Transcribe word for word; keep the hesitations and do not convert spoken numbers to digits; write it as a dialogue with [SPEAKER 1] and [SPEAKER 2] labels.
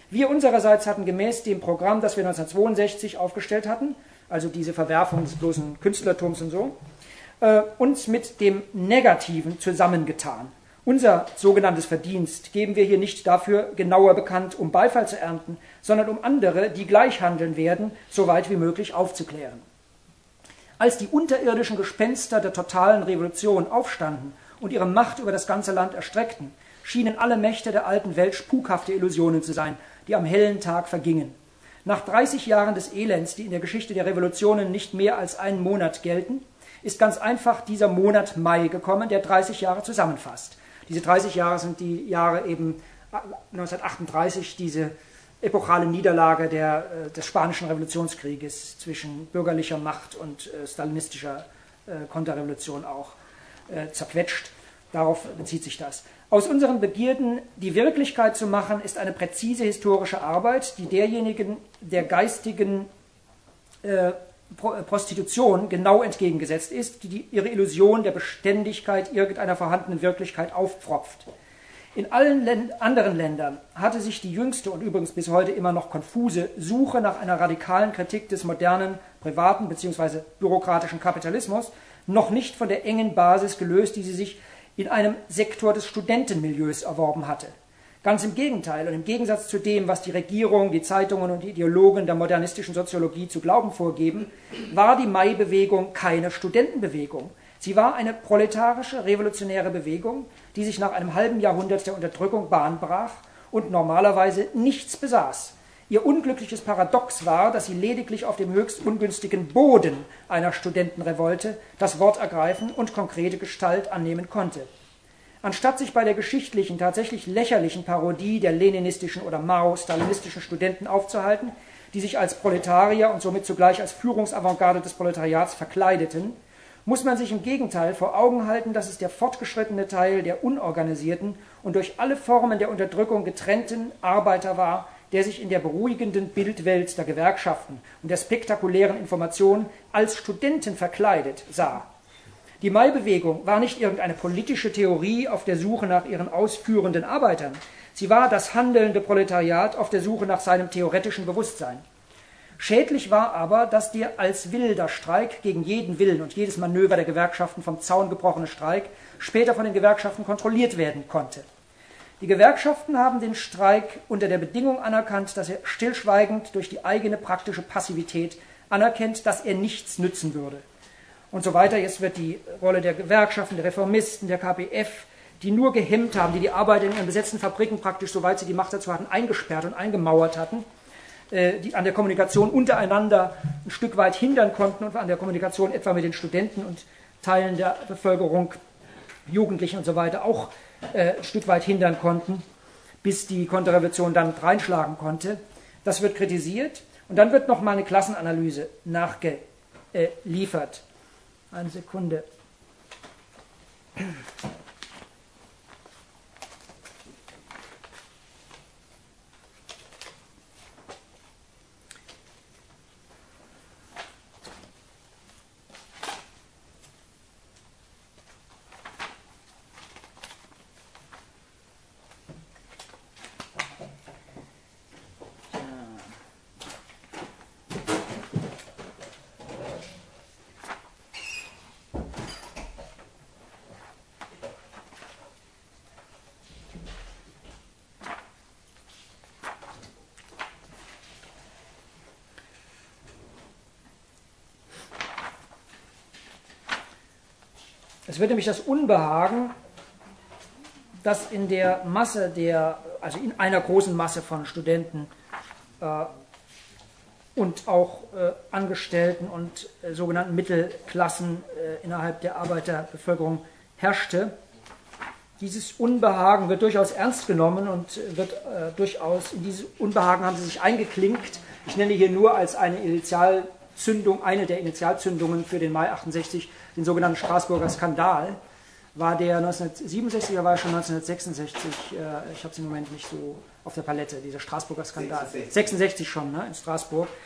[SPEAKER 1] Wir unsererseits hatten gemäß dem Programm, das wir neunzehnhundertzweiundsechzig aufgestellt hatten, also diese Verwerfung des bloßen Künstlertums und so, äh, uns mit dem Negativen zusammengetan. Unser sogenanntes Verdienst geben wir hier nicht dafür genauer bekannt, um Beifall zu ernten, sondern um andere, die gleich handeln werden, so weit wie möglich aufzuklären. Als die unterirdischen Gespenster der totalen Revolution aufstanden und ihre Macht über das ganze Land erstreckten, schienen alle Mächte der alten Welt spukhafte Illusionen zu sein, die am hellen Tag vergingen. Nach dreißig Jahren des Elends, die in der Geschichte der Revolutionen nicht mehr als einen Monat gelten, ist ganz einfach dieser Monat Mai gekommen, der dreißig Jahre zusammenfasst. Diese dreißig Jahre sind die Jahre eben neunzehnhundertachtunddreißig, diese epochale Niederlage der, des Spanischen Revolutionskrieges zwischen bürgerlicher Macht und äh, stalinistischer äh, Konterrevolution auch äh, zerquetscht. Darauf bezieht sich das. Aus unseren Begierden, die Wirklichkeit zu machen, ist eine präzise historische Arbeit, die derjenigen der geistigen äh, Prostitution genau entgegengesetzt ist, die, die ihre Illusion der Beständigkeit irgendeiner vorhandenen Wirklichkeit aufpfropft. In allen Länd- anderen Ländern hatte sich die jüngste und übrigens bis heute immer noch konfuse Suche nach einer radikalen Kritik des modernen, privaten bzw. bürokratischen Kapitalismus noch nicht von der engen Basis gelöst, die sie sich in einem Sektor des Studentenmilieus erworben hatte. Ganz im Gegenteil und im Gegensatz zu dem, was die Regierung, die Zeitungen und die Ideologen der modernistischen Soziologie zu glauben vorgeben, war die Mai-Bewegung keine Studentenbewegung. Sie war eine proletarische, revolutionäre Bewegung, die sich nach einem halben Jahrhundert der Unterdrückung Bahn brach und normalerweise nichts besaß. Ihr unglückliches Paradox war, dass sie lediglich auf dem höchst ungünstigen Boden einer Studentenrevolte das Wort ergreifen und konkrete Gestalt annehmen konnte. Anstatt sich bei der geschichtlichen, tatsächlich lächerlichen Parodie der leninistischen oder mao-stalinistischen Studenten aufzuhalten, die sich als Proletarier und somit zugleich als Führungsavantgarde des Proletariats verkleideten, muss man sich im Gegenteil vor Augen halten, dass es der fortgeschrittene Teil der unorganisierten und durch alle Formen der Unterdrückung getrennten Arbeiter war, der sich in der beruhigenden Bildwelt der Gewerkschaften und der spektakulären Information als Studenten verkleidet sah. Die Mai-Bewegung war nicht irgendeine politische Theorie auf der Suche nach ihren ausführenden Arbeitern. Sie war das handelnde Proletariat auf der Suche nach seinem theoretischen Bewusstsein. Schädlich war aber, dass der als wilder Streik gegen jeden Willen und jedes Manöver der Gewerkschaften vom Zaun gebrochene Streik später von den Gewerkschaften kontrolliert werden konnte. Die Gewerkschaften haben den Streik unter der Bedingung anerkannt, dass er stillschweigend durch die eigene praktische Passivität anerkennt, dass er nichts nützen würde. Und so weiter. Jetzt wird die Rolle der Gewerkschaften, der Reformisten, der K P F, die nur gehemmt haben, die die Arbeiter in ihren besetzten Fabriken praktisch, soweit sie die Macht dazu hatten, eingesperrt und eingemauert hatten, die an der Kommunikation untereinander ein Stück weit hindern konnten und an der Kommunikation etwa mit den Studenten und Teilen der Bevölkerung, Jugendlichen und so weiter auch ein Stück weit hindern konnten, bis die Konterrevolution dann reinschlagen konnte. Das wird kritisiert und dann wird nochmal eine Klassenanalyse nachgeliefert. Eine Sekunde. Es wird nämlich das Unbehagen, das in der Masse der, also in einer großen Masse von Studenten äh, und auch äh, Angestellten und äh, sogenannten Mittelklassen äh, innerhalb der Arbeiterbevölkerung herrschte. Dieses Unbehagen wird durchaus ernst genommen und wird äh, durchaus, in dieses Unbehagen haben sie sich eingeklinkt. Ich nenne hier nur als eine Initialzündung, eine der Initialzündungen für den Mai achtundsechzig, den sogenannten Straßburger Skandal. War der neunzehnhundertsiebenundsechzig oder war er schon neunzehnhundertsechsundsechzig? Äh, ich habe es im Moment nicht so auf der Palette, dieser Straßburger Skandal. sechsundsechzig, sechsundsechzig schon, ne, in Straßburg.